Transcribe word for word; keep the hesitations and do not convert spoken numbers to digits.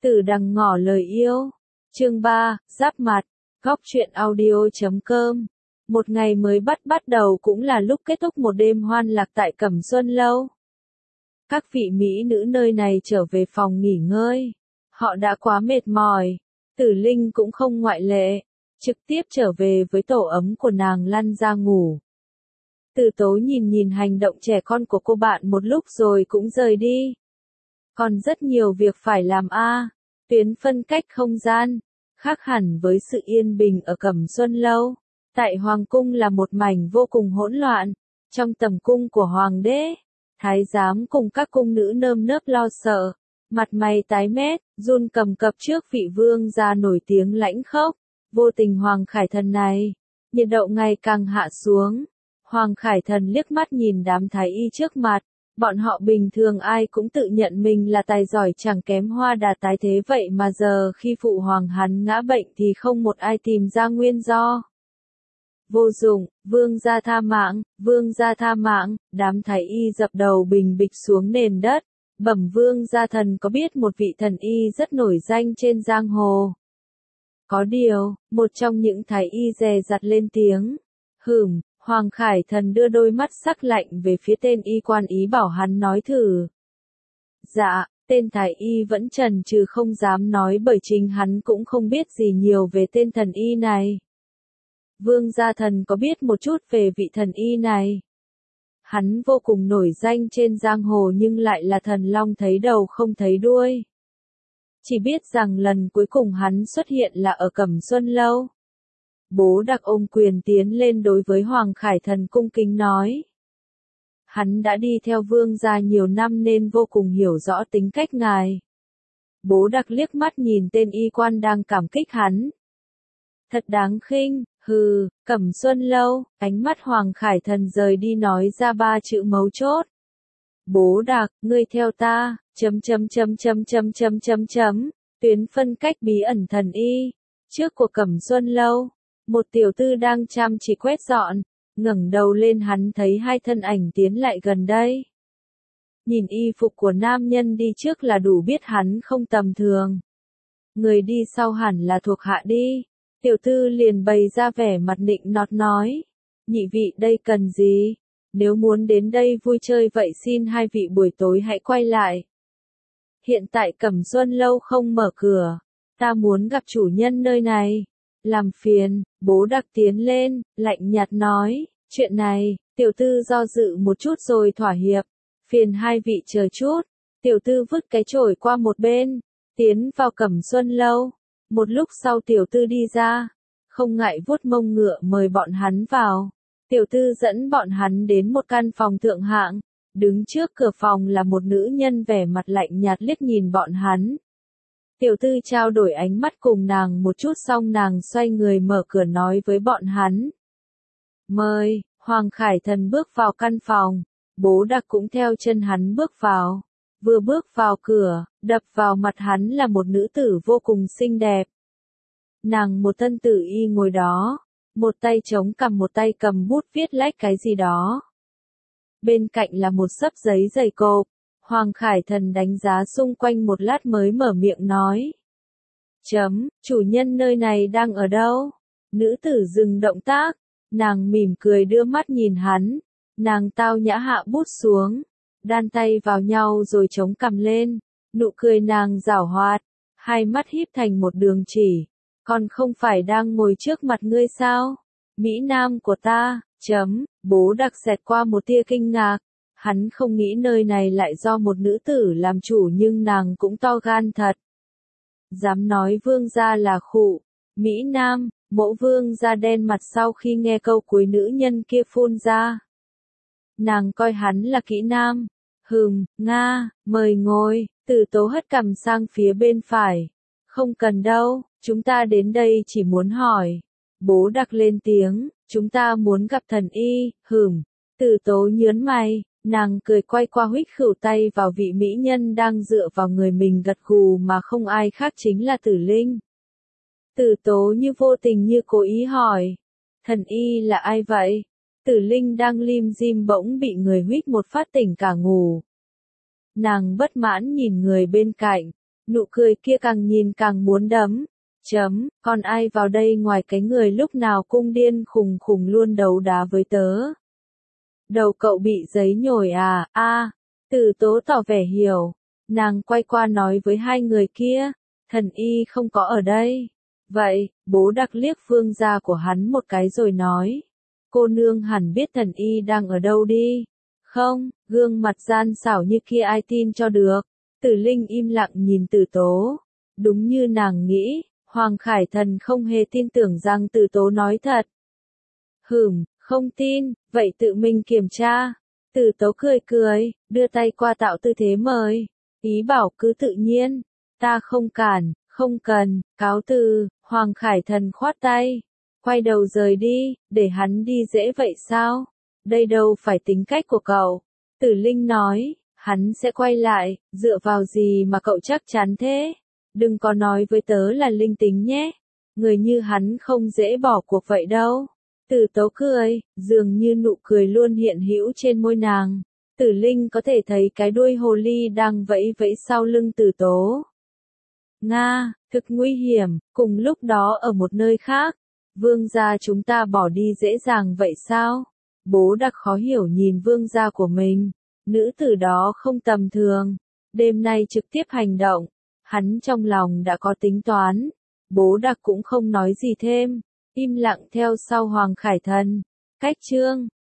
Tử đằng ngỏ lời yêu. Chương ba, giáp mặt. Góc truyện audio chấm com. Một ngày mới bắt bắt đầu cũng là lúc kết thúc một đêm hoan lạc tại Cẩm Xuân Lâu. Các vị mỹ nữ nơi này trở về phòng nghỉ ngơi. Họ đã quá mệt mỏi. Tử Linh cũng không ngoại lệ. Trực tiếp trở về với tổ ấm của nàng lăn ra ngủ. Tử Tố nhìn nhìn hành động trẻ con của cô bạn một lúc rồi cũng rời đi. Còn rất nhiều việc phải làm a. À. Tuyến phân cách không gian. Khác hẳn với sự yên bình ở Cẩm Xuân Lâu. Tại Hoàng Cung là một mảnh vô cùng hỗn loạn. Trong tầm cung của Hoàng đế, Thái giám cùng các cung nữ nơm nớp lo sợ. Mặt mày tái mét, run cầm cập trước vị vương gia nổi tiếng lãnh khốc. Vô tình Hoàng Khải Thần này. Nhiệt độ ngày càng hạ xuống. Hoàng Khải Thần liếc mắt nhìn đám thái y trước mặt. Bọn họ bình thường ai cũng tự nhận mình là tài giỏi chẳng kém Hoa Đà tái thế vậy mà giờ khi phụ hoàng hắn ngã bệnh thì không một ai tìm ra nguyên do. Vô dụng, vương gia tha mạng, vương gia tha mạng, đám thái y dập đầu bình bịch xuống nền đất. Bẩm vương gia thần có biết một vị thần y rất nổi danh trên giang hồ. Có điều, một trong những thái y dè dặt lên tiếng. Hửm. Hoàng Khải Thần đưa đôi mắt sắc lạnh về phía tên y quan ý bảo hắn nói thử. Dạ, tên thái y vẫn chần chừ không dám nói bởi chính hắn cũng không biết gì nhiều về tên thần y này. Vương gia thần có biết một chút về vị thần y này. Hắn vô cùng nổi danh trên giang hồ nhưng lại là thần long thấy đầu không thấy đuôi. Chỉ biết rằng lần cuối cùng hắn xuất hiện là ở Cẩm Xuân Lâu. Bố Đặc ôm quyền tiến lên đối với Hoàng Khải Thần cung kính nói. Hắn đã đi theo vương gia nhiều năm nên vô cùng hiểu rõ tính cách ngài. Bố Đặc liếc mắt nhìn tên y quan đang cảm kích hắn. Thật đáng khinh, hừ, Cẩm Xuân Lâu, ánh mắt Hoàng Khải Thần rời đi nói ra ba chữ mấu chốt. Bố Đặc, ngươi theo ta, chấm chấm chấm chấm chấm chấm chấm chấm, tuyến phân cách bí ẩn thần y, trước của Cẩm Xuân Lâu. Một tiểu tư đang chăm chỉ quét dọn, ngẩng đầu lên hắn thấy hai thân ảnh tiến lại gần đây. Nhìn y phục của nam nhân đi trước là đủ biết hắn không tầm thường. Người đi sau hẳn là thuộc hạ đi. Tiểu tư liền bày ra vẻ mặt nịnh nọt nói. Nhị vị đây cần gì? Nếu muốn đến đây vui chơi vậy xin hai vị buổi tối hãy quay lại. Hiện tại Cẩm Xuân Lâu không mở cửa. Ta muốn gặp chủ nhân nơi này. Làm phiền, bố Đặc tiến lên, lạnh nhạt nói, chuyện này, tiểu tư do dự một chút rồi thỏa hiệp, phiền hai vị chờ chút, tiểu tư vứt cái chổi qua một bên, tiến vào Cẩm Xuân Lâu, một lúc sau tiểu tư đi ra, không ngại vuốt mông ngựa mời bọn hắn vào, tiểu tư dẫn bọn hắn đến một căn phòng thượng hạng, đứng trước cửa phòng là một nữ nhân vẻ mặt lạnh nhạt liếc nhìn bọn hắn. Tiểu tư trao đổi ánh mắt cùng nàng một chút xong nàng xoay người mở cửa nói với bọn hắn. Mời, Hoàng Khải Thần bước vào căn phòng, bố Đặc cũng theo chân hắn bước vào. Vừa bước vào cửa, đập vào mặt hắn là một nữ tử vô cùng xinh đẹp. Nàng một thân tử y ngồi đó, một tay chống cằm một tay cầm bút viết lách cái gì đó. Bên cạnh là một xấp giấy dày cộp. Hoàng Khải Thần đánh giá xung quanh một lát mới mở miệng nói. Chấm, chủ nhân nơi này đang ở đâu? Nữ tử dừng động tác, nàng mỉm cười đưa mắt nhìn hắn, nàng tao nhã hạ bút xuống, đan tay vào nhau rồi chống cằm lên, nụ cười nàng giảo hoạt, hai mắt híp thành một đường chỉ, còn không phải đang ngồi trước mặt ngươi sao? Mỹ Nam của ta, chấm, bố Đặc xẹt qua một tia kinh ngạc. Hắn không nghĩ nơi này lại do một nữ tử làm chủ nhưng nàng cũng to gan thật. Dám nói vương gia là khụ, Mỹ Nam, mẫu vương gia đen mặt sau khi nghe câu cuối nữ nhân kia phun ra. Nàng coi hắn là kỹ nam. Hừm, Nga, mời ngồi, Tử Tố hất cằm sang phía bên phải. Không cần đâu, chúng ta đến đây chỉ muốn hỏi. Bố Đặc lên tiếng, chúng ta muốn gặp thần y, hừm, Tử Tố nhớn mày. Nàng cười quay qua huých khửu tay vào vị mỹ nhân đang dựa vào người mình gật gù mà không ai khác chính là Tử Linh. Tử Tố như vô tình như cố ý hỏi. Thần y là ai vậy? Tử Linh đang lim dim bỗng bị người huých một phát tỉnh cả ngủ. Nàng bất mãn nhìn người bên cạnh. Nụ cười kia càng nhìn càng muốn đấm. Chấm, còn ai vào đây ngoài cái người lúc nào cung điên khùng khùng luôn đấu đá với tớ. Đầu cậu bị giấy nhồi à, a à, Từ tố tỏ vẻ hiểu. Nàng quay qua nói với hai người kia, thần y không có ở đây. Vậy, bố đặc liếc Vương gia của hắn một cái rồi nói, cô nương hẳn biết thần y đang ở đâu đi. Không, gương mặt gian xảo như kia ai tin cho được. Tử Linh im lặng nhìn Tử Tố. Đúng như nàng nghĩ, Hoàng Khải Thần không hề tin tưởng rằng Tử Tố nói thật. Hửm, không tin, vậy tự mình kiểm tra. Tử Tố cười cười, đưa tay qua tạo tư thế mời. Ý bảo cứ tự nhiên, ta không cản, không cần, cáo từ. Hoàng Khải Thần khoát tay, quay đầu rời đi, để hắn đi dễ vậy sao? Đây đâu phải tính cách của cậu. Tử Linh nói, hắn sẽ quay lại, dựa vào gì mà cậu chắc chắn thế? Đừng có nói với tớ là linh tính nhé. Người như hắn không dễ bỏ cuộc vậy đâu. Tử Tố cười, dường như nụ cười luôn hiện hữu trên môi nàng. Tử Linh có thể thấy cái đuôi hồ ly đang vẫy vẫy sau lưng Tử Tố. Nga, thực nguy hiểm, cùng lúc đó ở một nơi khác. Vương gia chúng ta bỏ đi dễ dàng vậy sao? Bố đặc khó hiểu nhìn vương gia của mình. Nữ tử đó không tầm thường. Đêm nay trực tiếp hành động. Hắn trong lòng đã có tính toán. Bố đặc cũng không nói gì thêm. Im lặng theo sau Hoàng Khải Thần. Cách chương